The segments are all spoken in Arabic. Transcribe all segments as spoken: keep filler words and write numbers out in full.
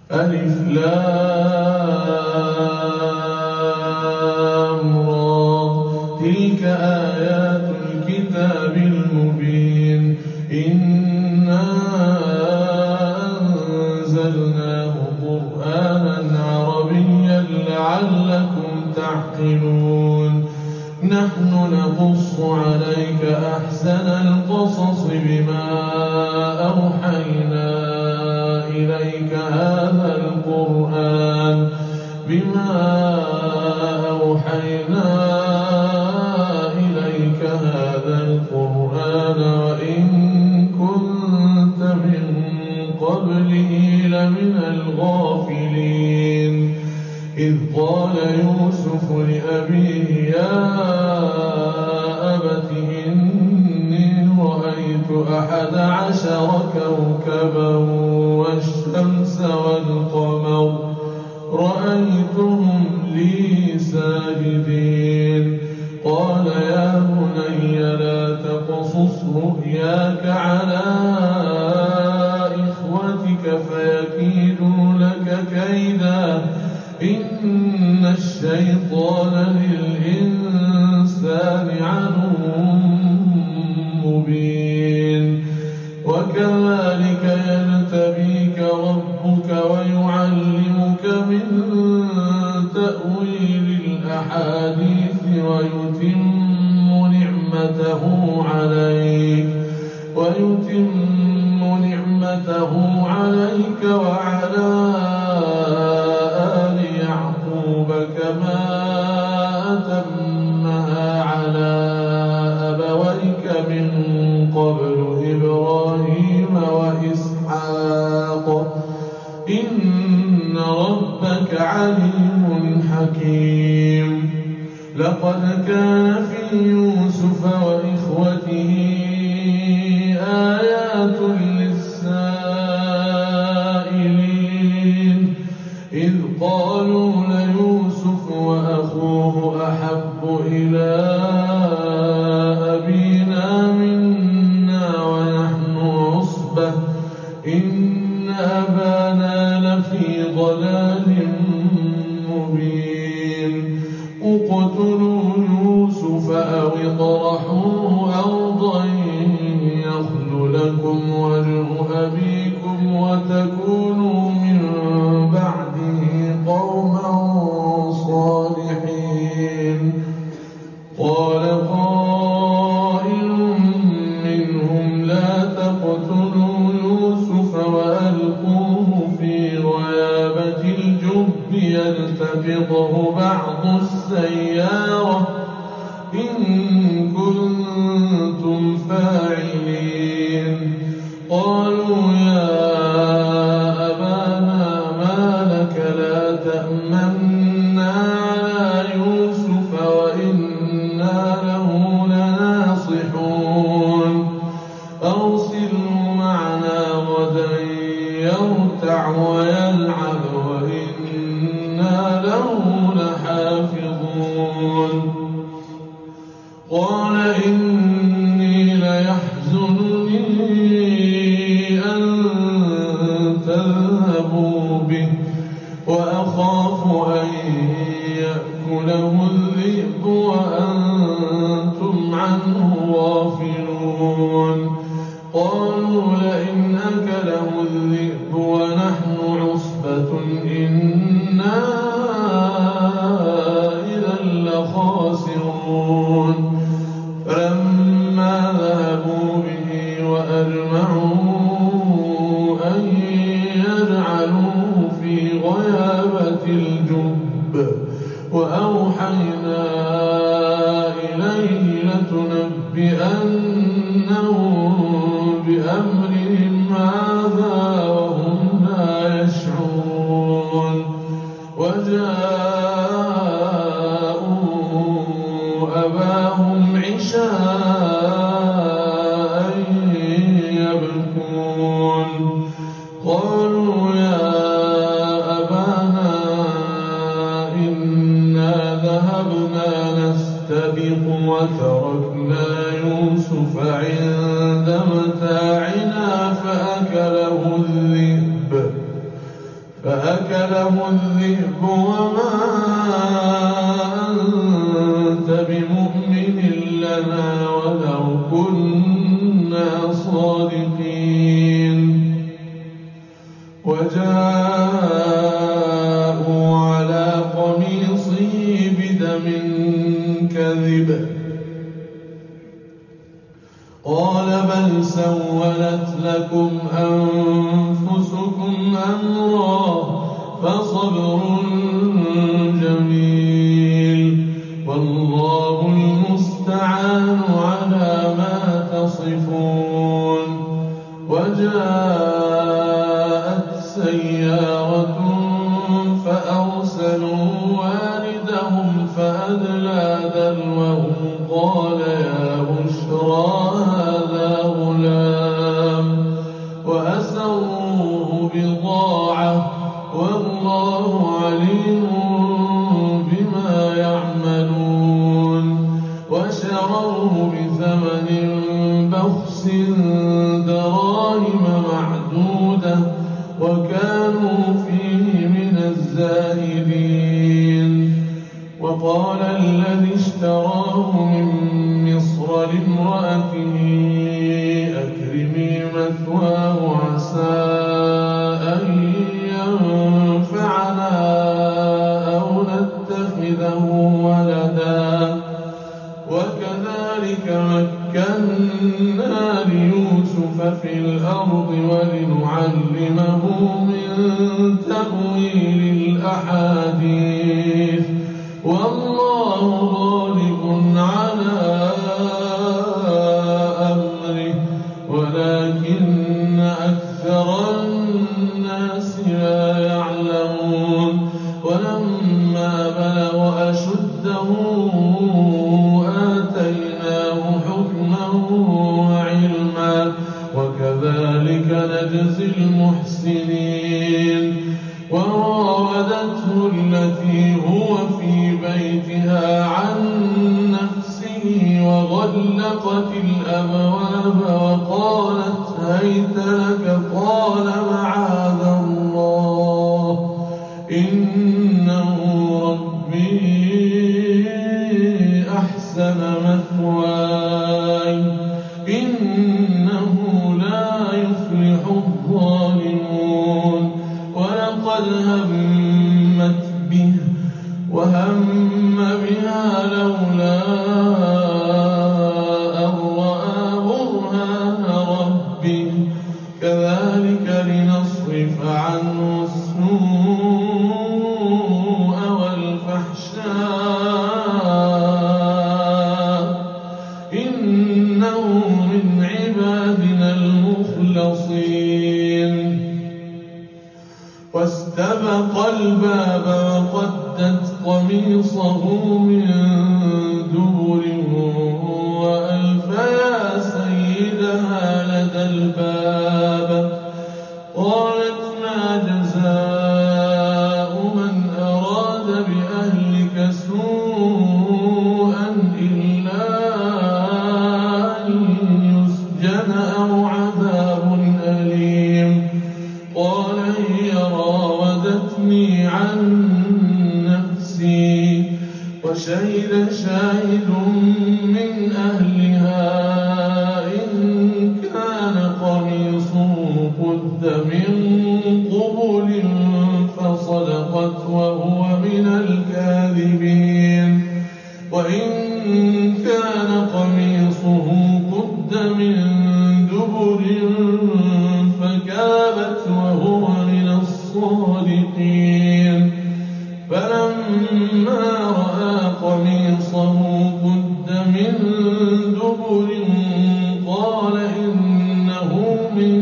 ألف لام را تلك آيات الكتاب المبين إنا أنزلناه قرآنا عربيا لعلكم تعقلون نحن نقص عليك أحسن القصص بما أوحينا إليك هذا القرآن بما أوحينا إليك هذا القرآن وإن كنت من قبله لمن الغافلين إذ قال يوسف لأبيه يا أبت إني رأيت أحد عشر كوكبا والشمس والقمر رأيتهم لي ساجدين قال يا بني لا تقصص رؤياك على إخوتك فيكيدوا لك كيدا إن الشيطان للإنسان عدو مبين وكذلك يجتبيك ربك ويعلمك من تأويل الأحاديث ويتم نعمته عليك ويتم نعمته عليك وعلى آل يعقوب كما أتمها على أبويك من قبل إبراهيم وإسحاق إن ربك عليم حكيم لقد كان في يوسف وإخوته آيات للسائلين إذ قالوا ليوسف وأخوه أحب إلى أبينا منا ونحن عصبة إن أبانا لفي ضلال مبين اقتلوا يوسف أو اطرحوه أرضا يخل لكم وجه أبيكم وتكونوا من بعده قوما صالحين قال قائل منهم لا تقتلوا يوسف وألقوه في غيابة الجب يلتقطه بعض السيارة إن كنتم فاعلين قالوا يا أبانا ما لك لا تأمنا على يوسف وإنا له لناصحون أرسله معنا غدا يرتع ويلعب وإنا له لحافظون قال إني ليحزنني أن تذهبوا به وأخاف أن يأكله الذئب وأنتم عنه غافلون قالوا لئن أكله الذئب ونحن عصبة إنا إذا لخاسرون فلما ذهبوا به وأجمعوا أن يجعلوه في غيابة الجب وأوحينا إليه لتنبئنهم بأمرهم هذا وهم لا يشعرون وجاءوا أباهم عشاء يبكون قالوا يا أبانا إنا ذهبنا نستبق وتركنا يوسف عند متاعنا فأكله فأكله الذئب وما أنت بمؤمن لنا ولو كنا صادقين. وجاءوا على قميصه بدم كذب قال بل سولت لكم أنفسكم أمرا فصبر جميل والله المستعان على ما تصفون. وجاءت سيارة فأرسلوا واردهم فأدلى دلوه قال يا بشرى هذا غلام وأسروه بضاعة والله عليم بما يعملون. وشروه بثمن بخس دراهم معدودة وكانوا فيه من الزاهدين. وقال الذي اشتراه من مصر لامرأته أكرمي مثواه عسى أن ينفعنا أو نتخذه ولدا وكذلك مكنا ليوسف في الأرض ولنعلمه من تأويل الأحاديث والله غالب على أمره ولكن أكثر الناس لا يعلمون. ولما بلغ أشده آتيناه حكما وعلما وكذلك نجزي المحسنين. وراودته التي هو في بيتها عن نفسه وغلقت الأبواب وقالت هيت لك قال معاذ الله إنه ربي أحسن مثواي إنه لا يفلح الظالمون. ولقد همت به وهم بها لولا أن رأى برهان ربه كذلك لنصرف عنه السوء والفحشاء إنه من عبادنا المخلصين. واستبق الباب وقدت قميصه من دبر وألف يا سيدها لدى الباب قالت ما جزاء من أراد بأهلك سوءا إلا أن يسجن أو عذاب أليم قال هي راودتني عن نفسي وشهد شاهد من أهلها إن كان قميصه قد من قبل فصدقت وهو من الكاذبين وإن كان قميصه قد من دبر فكذبت وهو من الصادقين. فلما رأى قميصه قد من دبر قال إنه من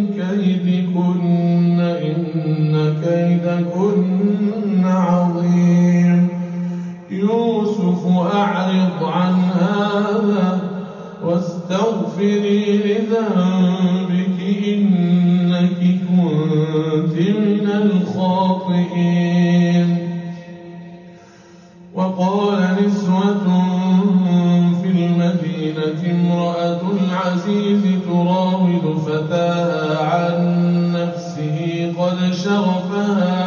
كيدكن إن كيدكن عظيم. يوسف أعرض عن هذا واستغفري لذنبك إنك كنت من الخاطئين. وقال نسوة في المدينة امرأة العزيز تراود فتاها عن نفسه قد شغفها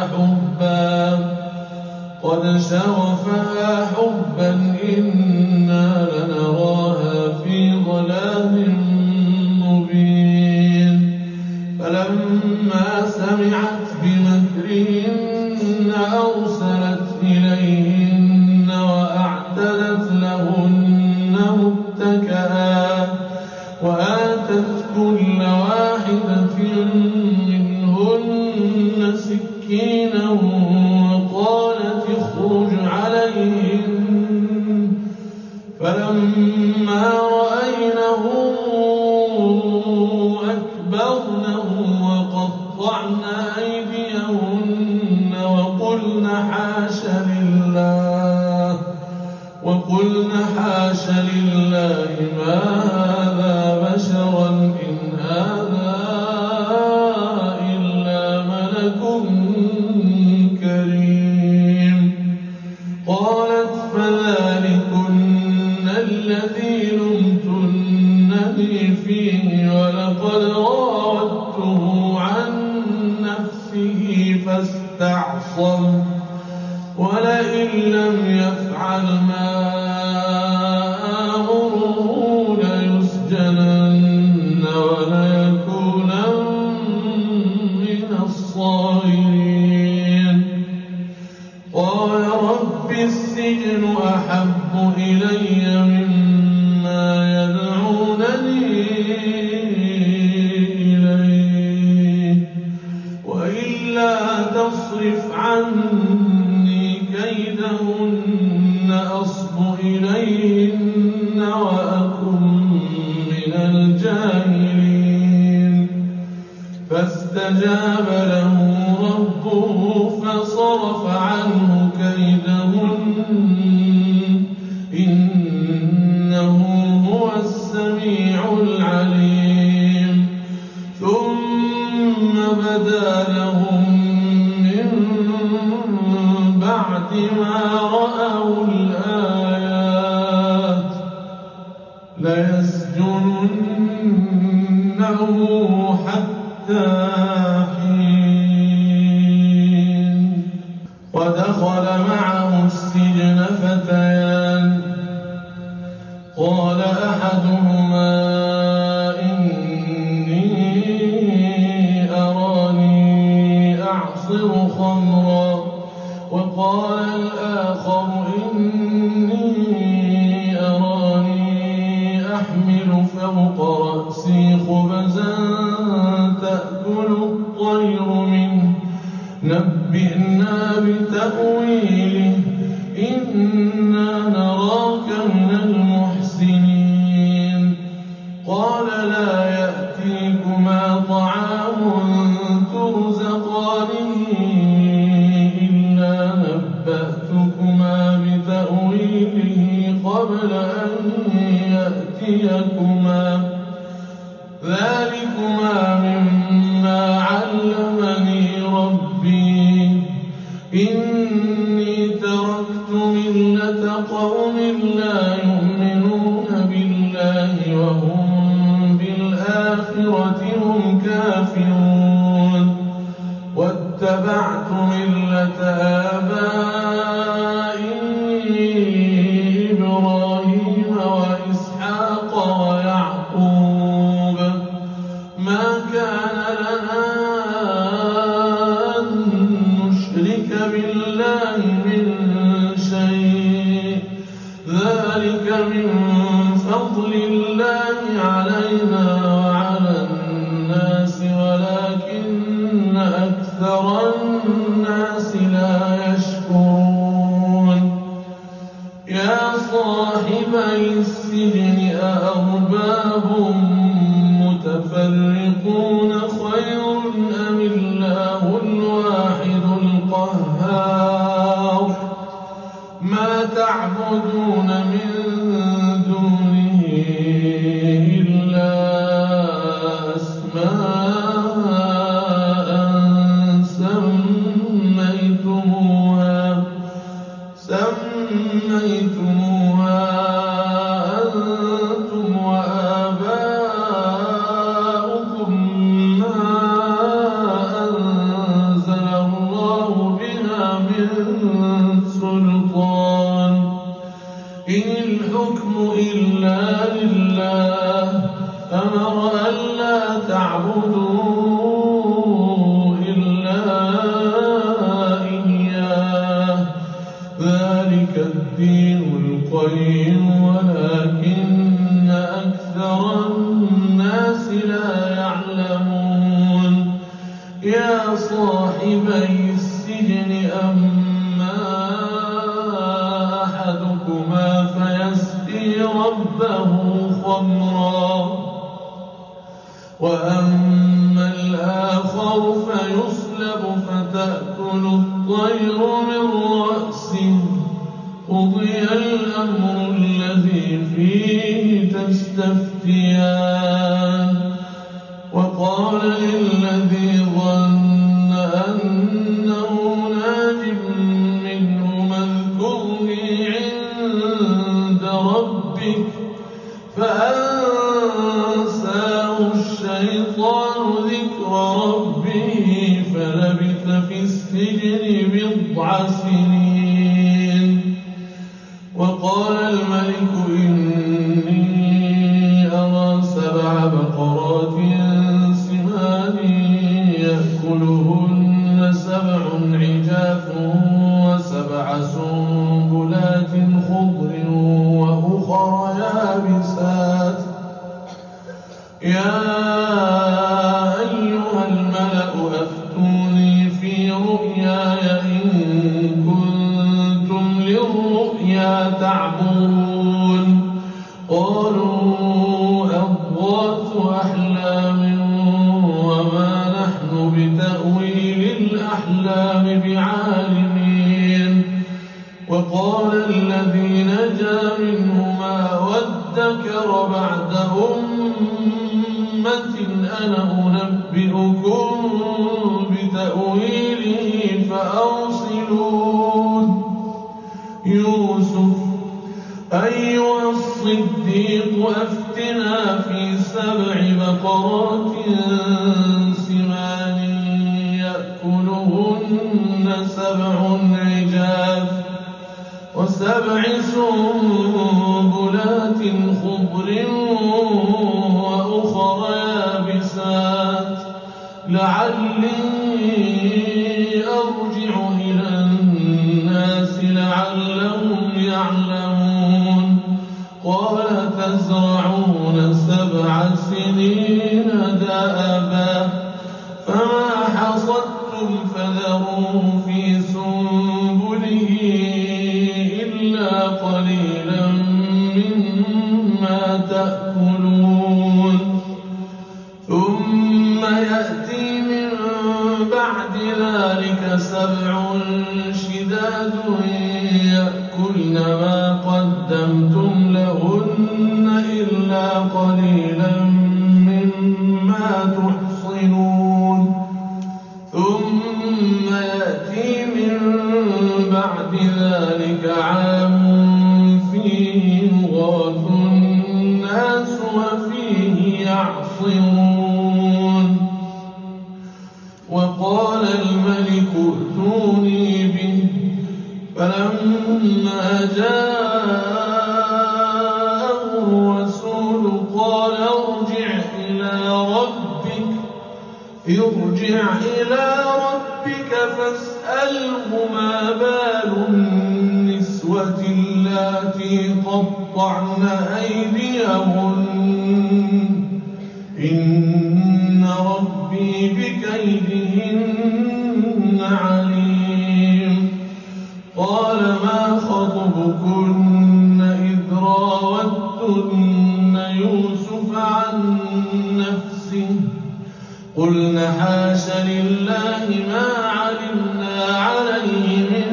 ولقد شغفها حبا إنا لنراها في ضلال مبين فلما سمعت بمكرهن أرسلت إليهن وأعتدت لهن متكئا وآتت كل واحدة منهن سكينا وقالت اخرج عليهن فلما رأينه أكبرنه وقطعن أيديهن وقلن حاش لله وقلن حاش لله ما هذا بشرا إن هذا إلا ملك كريم قالت فذلكن الذي لمتنني فيه ولقد راودته عن نفسه فاستعصم ولئن لم يفعل ما آمره ليسجنن وليكونا من الصاغرين قال رب السجن أحب إلي مما يدعونني إليه وإلا تصرف عني كيدهن أصب إليهن وأكن من الجاهلين فاستجاب له ربه فصرف عنه كيدهن إنه هو السميع العليم ثم بدا لهم من بعد ما رأوا الآيات ليسجننه حتى حين ودخل معه السجن فتيان قال أحدهما إني أراني أعصر خمرا وقال الآخر إني أراني أحمل فوق رأسي خبزا تأكل الطير منه نبئنا بتأويله إنا نراك من المحسنين قال لا يأتيكما طعام ترزقانه إلا نبأتكما بتأويله قبل أن يأتيكما ذلكما مما علمني ربي إني تركت ملة قوم لا يؤمنون بالله وهم بالآخرة هم كافرون واتبعت ملة آبائي إبراهيم وإسحاق ويعقوب ما كان لنا أن نشرك بالله من شيء ذلك من فضل الله علينا وعلى الناس ولكن أكثر الناس لا يشكرون يا صاحبي السجن أأرباب متفرقون خير أم الله الواحد القهار ما تعبدون من دونه إلا أسماء سميتموها سميتموها أنتم وآباؤكم ما أنزل الله بها من سلطان الحكم إلا لله أمر ألا تعبدوا إلا إياه ذلك الدين القيم ولكن أكثر الناس لا يعلمون يا صاحبي السجن أما أحدكما فيسقي ربه خمرا وأما الآخر فيصلب فتأكل الطير من رأسه قضي الأمر الذي فيه تستفتيان وقال للذي ظن أنه ناج منه اذكرني عند ربك فأنساه الشيطان ذكر ربه فلبث في السجن بضع سنين وقال الملك إني أرى سبع بقرات سمان يأكلهن سبع عجاف وسبع سنبلات خضر وأخر يابسات يا أيها الملأ أفتوني في رؤياي إن كنتم للرؤيا تعبرون قالوا أضغاث أحلام وما نحن بتأويل الأحلام بعالمين وقال الذي نجا منهما وادكر بعد أمة أنا أنبئكم بتأويله فأرسلون يوسف أيها الصديق أفتنا في سبع بقرات سمان يأكلهن سبع عجاف وسبع سنبلات خضر وأخر يابسات لعلي أرجع إلى الناس لعلهم يعلمون قال تزرعون سبع سنين دأبا فما حصدتم فذروه في سنبله إلا قليلا مما تأكلون ثم يأتي من بعد ذلك سبع شداد يأكلن ما قدمتم لهن إلا قليلا مما تحصنون ثم يأتي من بعد ذلك عام فيه يغاث الناس وفيه يعصرون وقال الملك ائتوني به فلما جاءه الرسول قال ارجع إلى ربك ارجع إلى ربك فاسأله ما بال النسوة اللاتي قطعن أيديهن إن ربي بكيدهن عليم قال ما خطبكن إذ راوتن يوسف عن نفسه قلنا حاش لله ما علمنا عليه من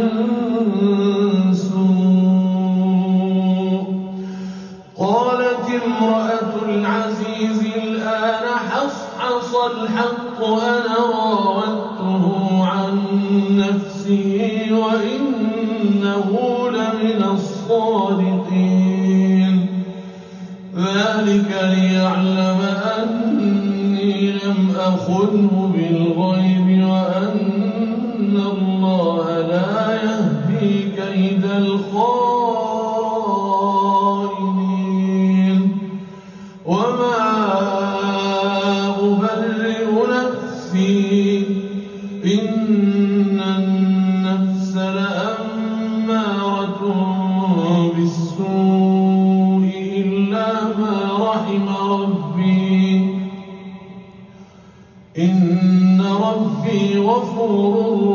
سوء قالت امرأة العزيز الآن حصحص الحق أنا راودته عن نفسه وإنه لمن الصادقين ذلك ليعلم أني لم أخنه بالغيب وأن الله لا يهدي كيد الخائنين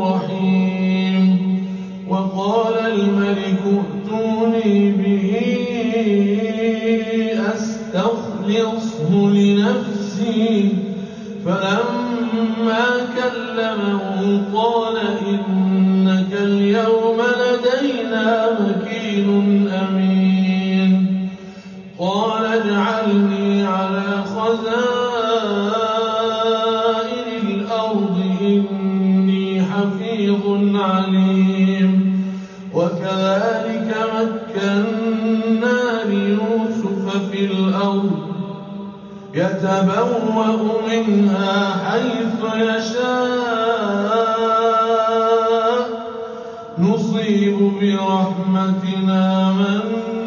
رحيم وقال الملك ائتوني به أستخلصه لنفسي فلما كلمه قال إنك اليوم لدينا مكين أمين قال اجعلني على خزائن الأرض إني حفيظ عليم وكذلك مكنا ليوسف في الأرض يتبوأ منها حيث يشاء نصيب برحمتنا من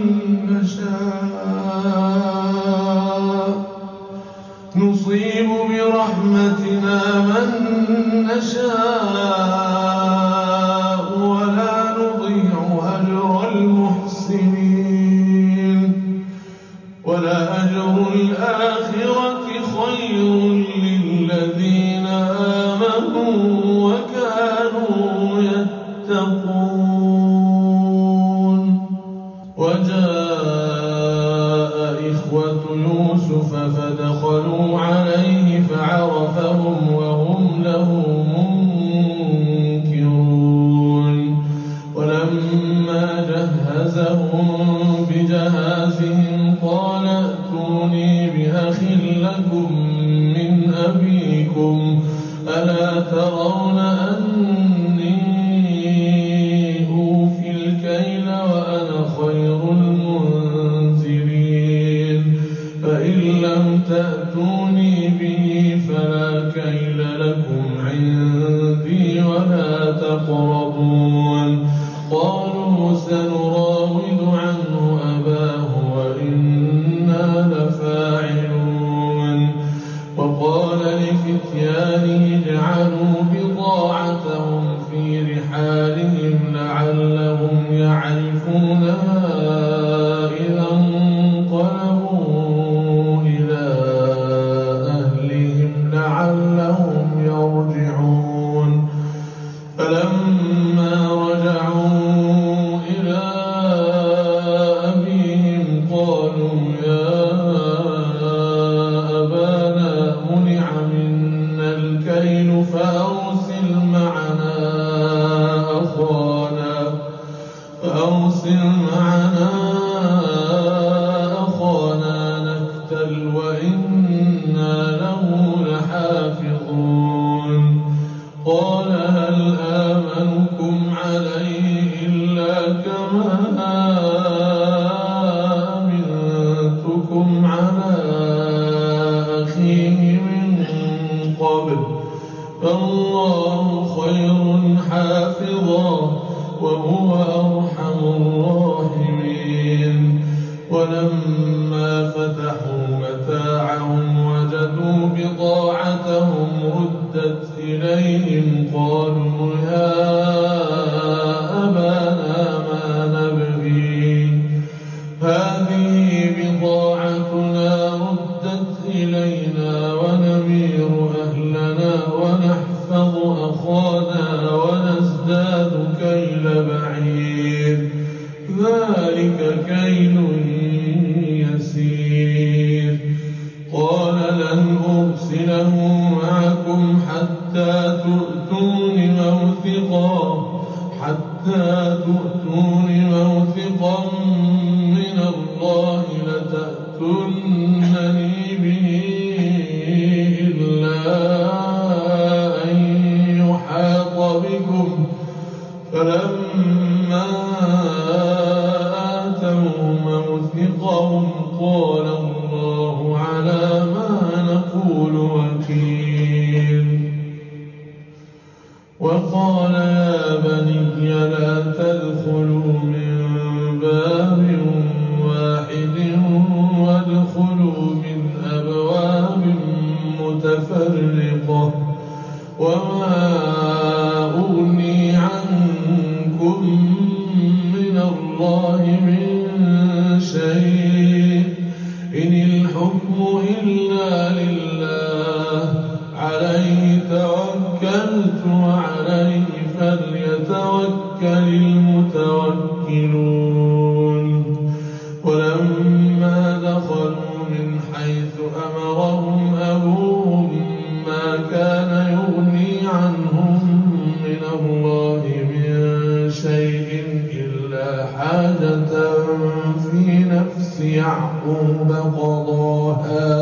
نشاء نصيب برحمتنا من نشاء ولا نضيع أجر المحسنين ولا أجر الآخرة خير للذين آمنوا وكانوا يتقون وجاء إخوة يوسف فدخلوا عليه فعرفهم وهم له منكرون ولما جهزهم بجهازهم قال ائتوني بأخ لكم من أبيكم ألا ترون أني أوفي الكيل وأنا خير المنزلين فإن لم تأتوني به فلا كيل لكم عندي ولا تقربون قالوا سنراود عنه أباه وإنا لفاعلون وقال لفتيانه اجعلوا بضاعتهم في رحالهم لعلهم يعرفونها إذا انقلبوا إلى أهلهم لعلهم يرجعون فلما رجعوا إلى أبيهم قالوا يا أبانا منع منا الكيل فأرسل معنا أخانا فأرسل معنا أخانا نكتل وإنا له لحافظون قال هل آمنكم عليه إلا كما أمنتكم على أخيه من قبل فالله خير حافظا وهو أرحم الراحمين ولما فتحوا متاعهم وجدوا بضاعتهم ردت إليهم قالوا يا أبانا ما نبغي هذه بضاعتنا ردت إلينا ونمير أهلنا ونحفظ أخانا ونزداد كيل بعير ذلك كيل يسير قال لن أرسله معكم حتى تؤتون موثقا حتى تؤتون موثقا من الله لتأتونني به إلا أن يحاط بكم فلما آتوا موثقهم قال الله على ما نقول وكيل وقال يا بني لا تدخلوا من باب واحد وادخلوا من أبواب متفرقة وما أغني عنكم من الله من شيء إن الحكم إلا لله فليتوكل المتوكلون ولما دخلوا من حيث أمرهم أبوهم ما كان يغني عنهم من الله من شيء إلا حاجة في نفس يعقوب قضاها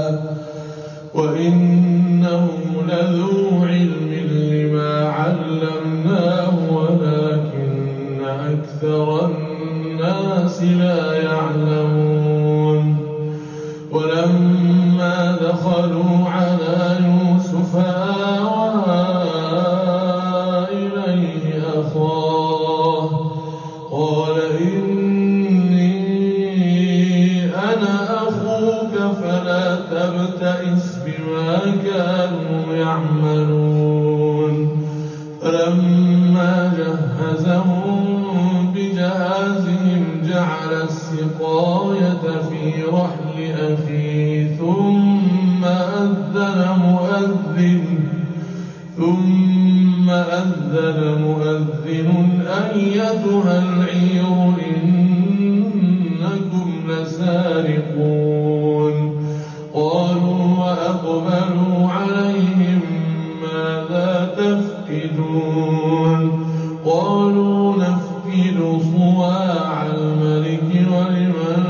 وإنه لذو علم لما علمناه ولكن أكثر الناس لا يعلمون ولما دخلوا على يوسف آوى إليه أخاه قال إني أنا أخوك فلا تبتئس بما كانوا يعملون فلما جهزهم بجهازهم جعل السقاية في رحل أخيه ثم أذن مؤذن ثم أذن مؤذن أيتها العير إنكم لسارقون قالوا وأقبلوا عليهم ماذا تفقدون قالوا نفقد صواع الملك ولمن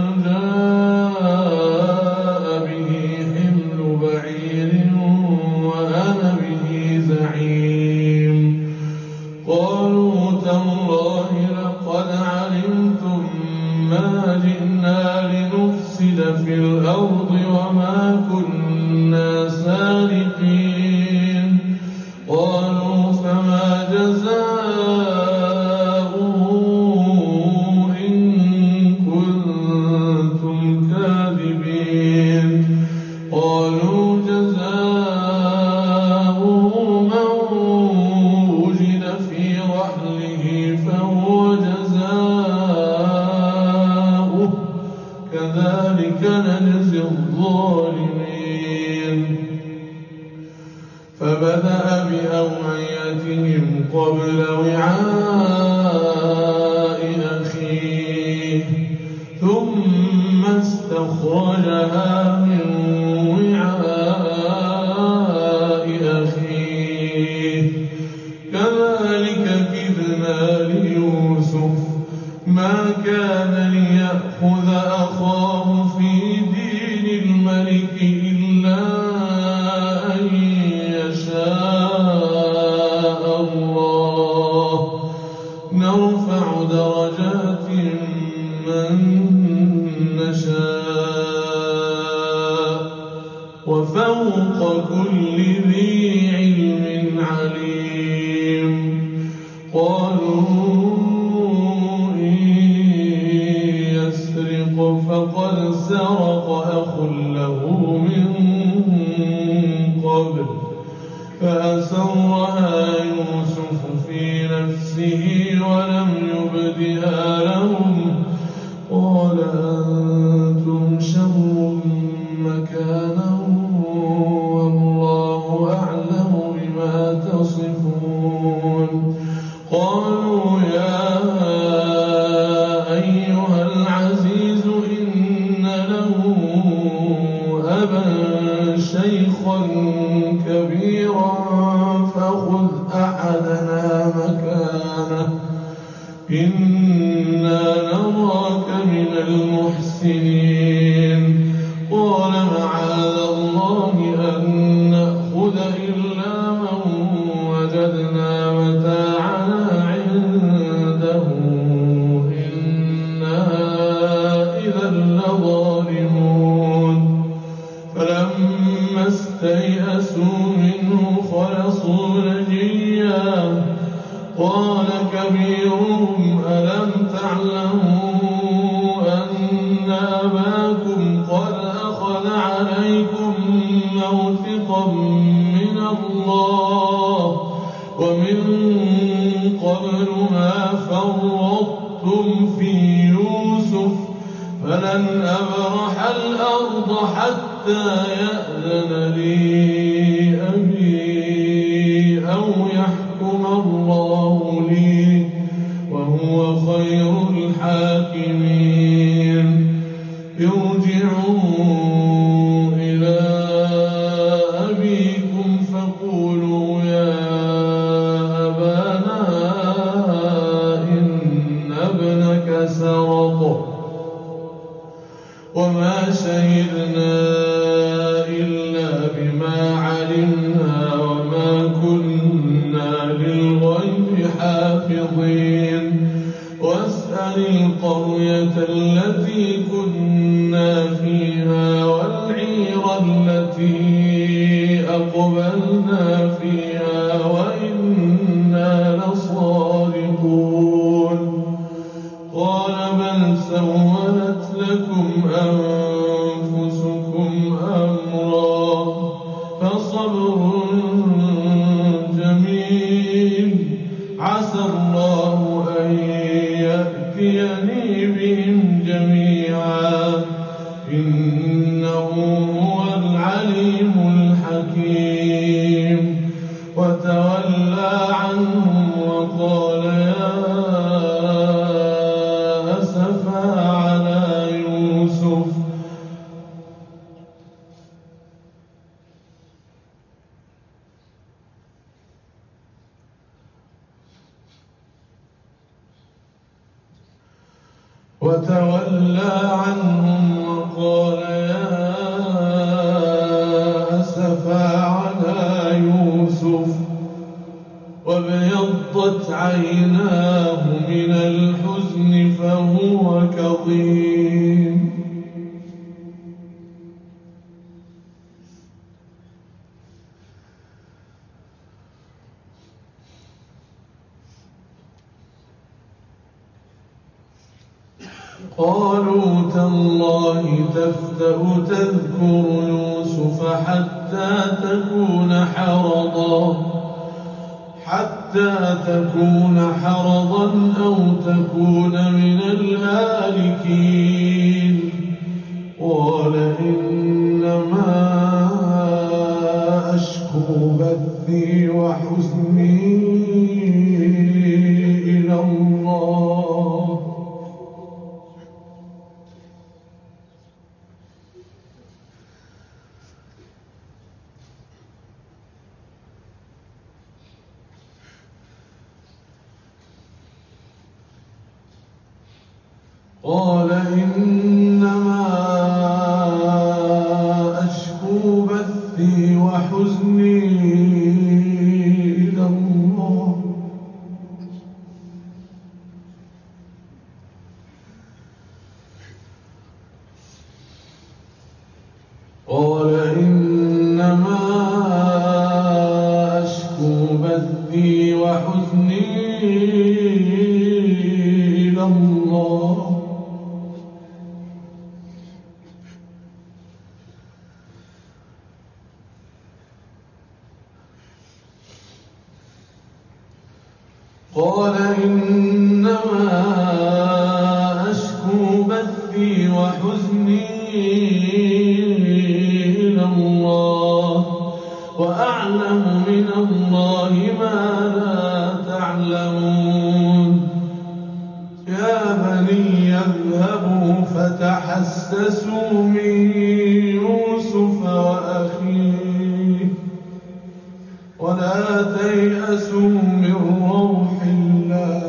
جاء به حمل بعير وأنا به زعيم قالوا تالله لقد علمتم ما جئنا لنفسد في الأرض وما كنا سارقين قالوا فما جزاؤه إن كنتم كاذبين قالوا جزاؤه من وجد في رحله فهو جزاؤه كذلك نجزي الظالمين فبدأ بأوعيتهم قبل وعاء أخيه ثم استخرجها من وعاء أخيه كذلك كدنا ليوسف ما كان ليأخذ أخاه في دين الملك إلا أن يشاء الله نرفع درجات من نشاء وفوق كل ذي علم عليم قالوا فقد سرق أخ له من قبل فأسرها يوسف في نفسه ولم يبدها لهم قال أنتم شر مكانا والله أعلم بما تصفون قالوا يا أيها العزيز إن له أبا شيخا كبيرا فخذ أحدنا مكانه إنا نراك من المحسنين قال معاذ الله أن نأخذ إلا من وجدنا متاعنا عنده إنا إذا لظالمون فلما استيئسوا منه خلصوا نجيا قال كبيرهم ألم تعلموا أن أباكم قد أخذ عليكم موثقا من الله ومن قبل ما فرطتم في يوسف فلن أبرح الأرض حتى يأذن لي أبي أو يحكم الله حافظين واسأل القرية التي كنا فيها والعير التي أقبلنا فيها وإنا لصادقون قال بل سولت لكم أنفسكم أمرا فصبر جميل عسى الله أن يأتيني بهم جميعا إنه هو العليم الحكيم وتولى عنهم وقال يا أسفا على يوسف وتولى عنهم وقال يا أسفا على يوسف وابيضت عيناه من الحزن فهو كظيم قالوا تالله تفتأ تذكر يوسف حتى تكون حرضا حتى تكون حرضا أو تكون من الهالكين قال إنما أشكو بثي وحزني إلى الله قال إنما أشكو بثي وحزني إلى الله قال إنما أشكو بثي وحزني إلى الله قال إنما أشكو بثي وحزني إلى الله وأعلم من الله ما لا تعلمون يا بني اذهبوا فتحسسوا من يوسف وأخيه ولا تيأسوا من روح الله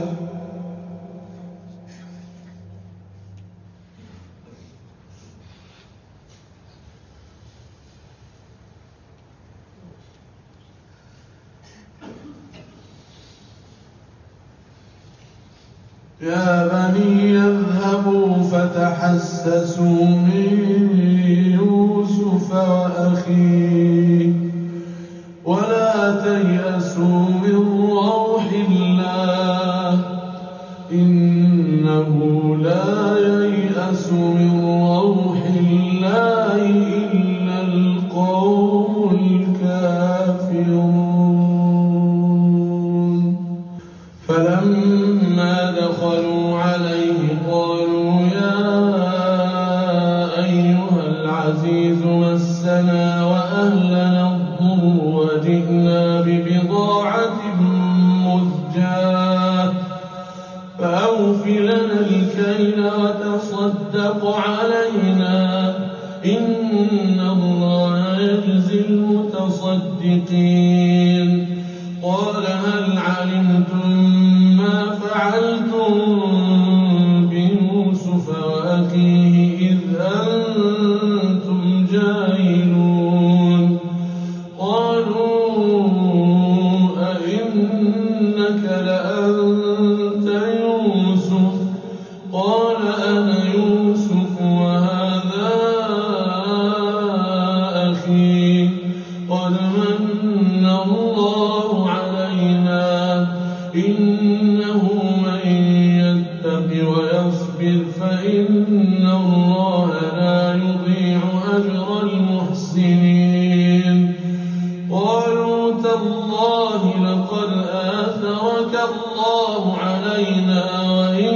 يا بني اذهبوا فتحسسوا من يوسف وأخيه ولا تيأسوا من روح الله إنه لا ييأس من روح الله إلا القوم الكافرون فلما دخلوا عليه قالوا يا أيها العزيز مسنا وأهلنا الضر وجئنا ببضاعة مزجاة فأوف لنا الكيل وتصدق علينا إن الله يجزي المتصدقين قال هل علمتم ما فعلتم بيوسف وأخيه إذ أنتم جاهلون قالوا أئنك لأنت إنه من يتق ويصبر فإن الله لا يضيع أجر المحسنين قالوا تالله لقد آثرك الله علينا وإن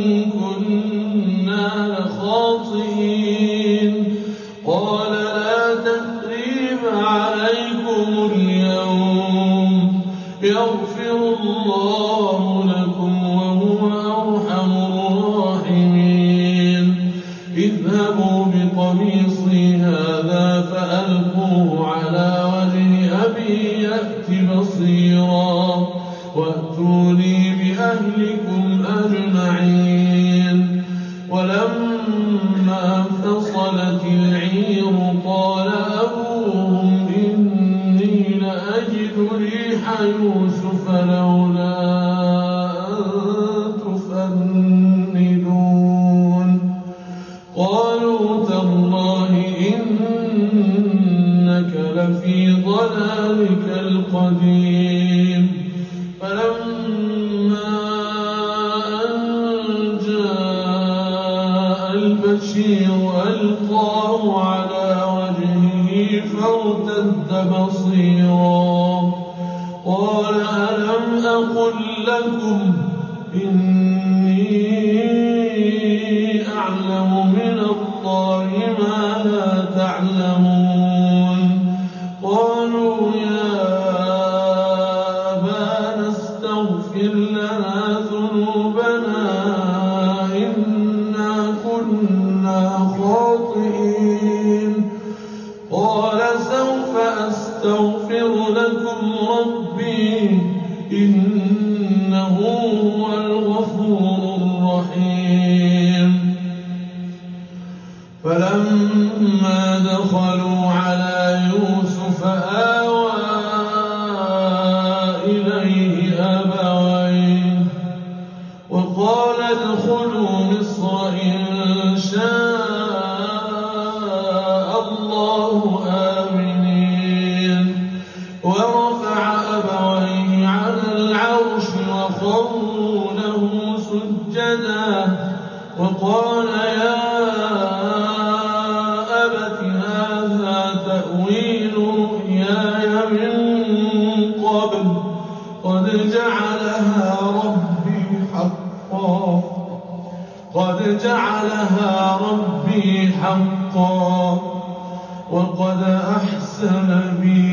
كنا لخاطئين قال لا تثريب عليكم اليوم يغفر الله لكم وهو أرحم الراحمين اذهبوا بقميصي هذا فألقوه على وجه أبي يأت بصيرا وأتوني بأهلكم أجمعين ولما فصلت العير قال أبوهم إني لأجد ريح يوسف لولا أن تفندون قالوا تالله إنك لفي ضلالك القديم فلما أن جاء البشير ألقاه على وجهه فارتد بصيرا قال ألم أقل لكم إني أعلم من الله ما لا تعلمون قالوا يا أبانا استغفر لنا ذنوبنا إنا كنا خاطئين قال سوف أستغفر لكم ربي إنه هو الغفور الرحيم فلما دخلوا على يوسف آوى إليه أبويه وقال ادخلوا مصر إن شاء الله آمنين ورفع أبويه على العرش وخروا له سجدا وقال يا أبت هذا تأويل رؤياي من قبل قد جعلها ربي حقا قد جعلها ربي حقا وقد أحسن بي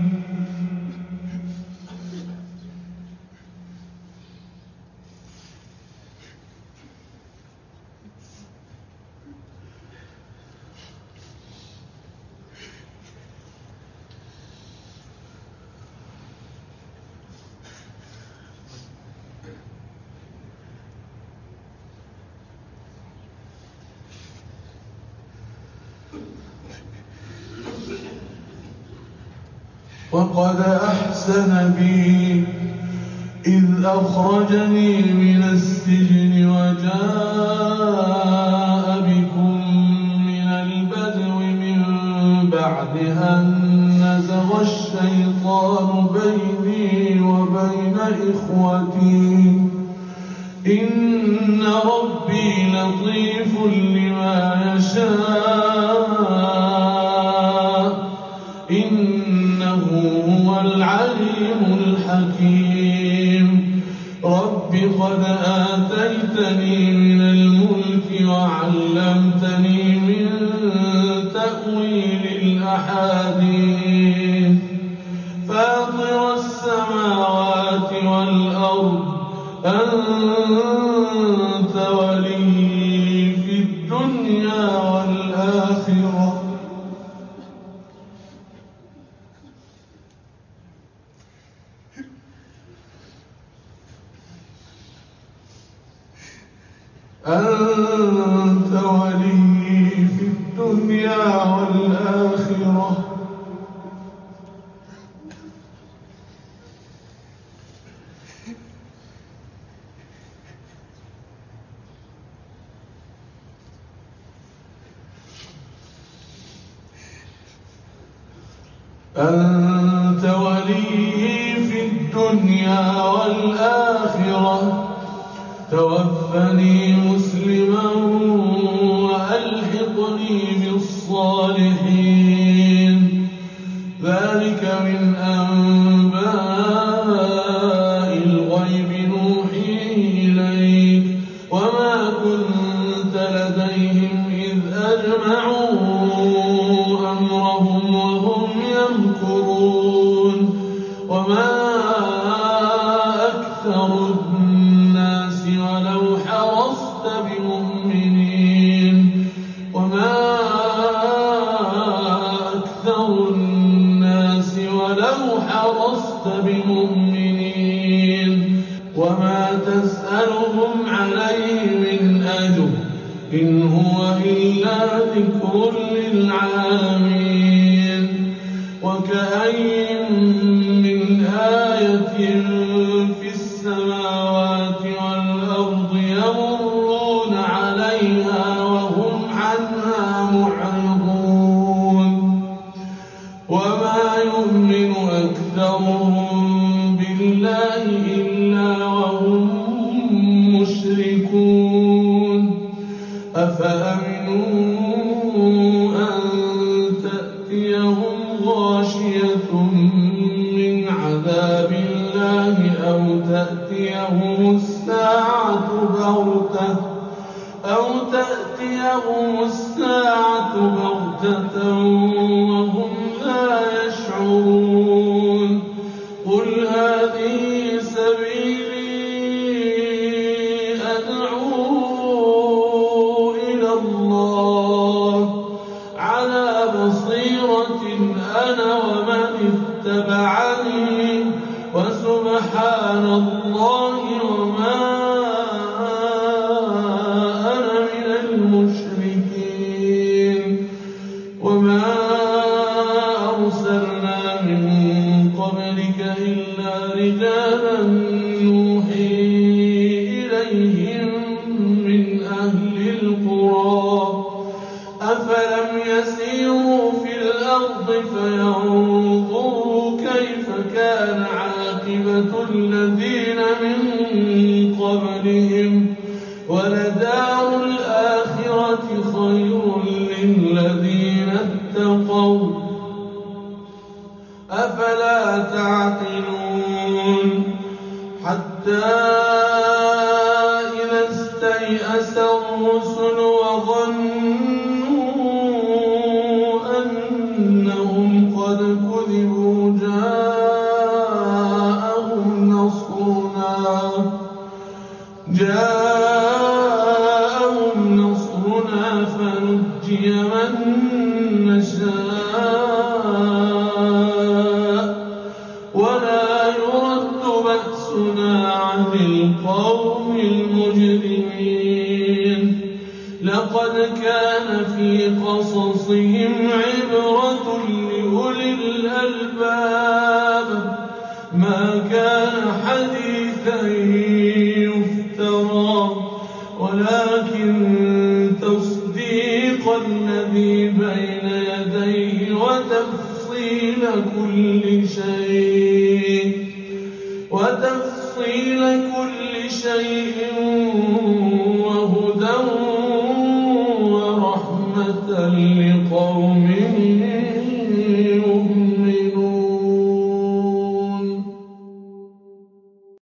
وقد أحسن بي إذ أخرجني من السجن وجاء بكم من البدو من بعد أن نزغ الشيطان بيني وبين إخوتي إن ربي لطيف لما يشاء إنه هو العليم الحكيم رب قد آتيتني من الملك وعلمتني من تأويل الأحاديث فاطر السماوات والأرض أنت ولي في الدنيا والآخرة أنت ولي في الدنيا والآخرة أنت ولي في الدنيا والآخرة الآخرة توفني مسلما وألحقني بالصالحين ذلك من أنباء الغيب نوحيه إليك وما كنت لديهم إذ أجمعوا أمرهم وهم يمكرون وما أكثر الناس ولو حرصت بمؤمنين وما أكثر الناس ولو حرصت بمؤمنين وما تسألهم عليه من أجر إن هو إلا ذكر للعالمين وكأين من آية في السماوات والأرض يمرون عليها وهم عنها معرضون وما يؤمن أكثرهم بالله إلا وهم مشركون أفأمنوا أن تأتيهم غاشية من عذاب الله أو تأتيهم الساعة بغتة أو تأتيهم الساعة بغتة وهم لا يشعرون قل هذه سبيلي أدعو إلى الله على بصيرة أنا ومن اتبعني وسبحان الله وما أنا من المشركين وما أرسلنا من قبلك إلا رجالا نوحي إليهم من أهل القرى أفلم يسيروا في الأرض فينظروا كيف كان عاقبة الذين من قبلهم ولدار الآخرة خير للذين اتقوا أفلا تعقلون حتى إذا استيأس الرسل وظنوا أنهم قد كذبوا جاءهم نصرنا جاءهم نصرنا فنجي من نشاء ولا يرد بأسنا عن القوم المجرمين لقد كان في قصصهم عبرة لأولي الألباب ما كان حديثا يفترى ولكن تصديق الذي بين يديه وتفصيل كل شيء وتفصيل كل شيء وهدى ورحمة لقوم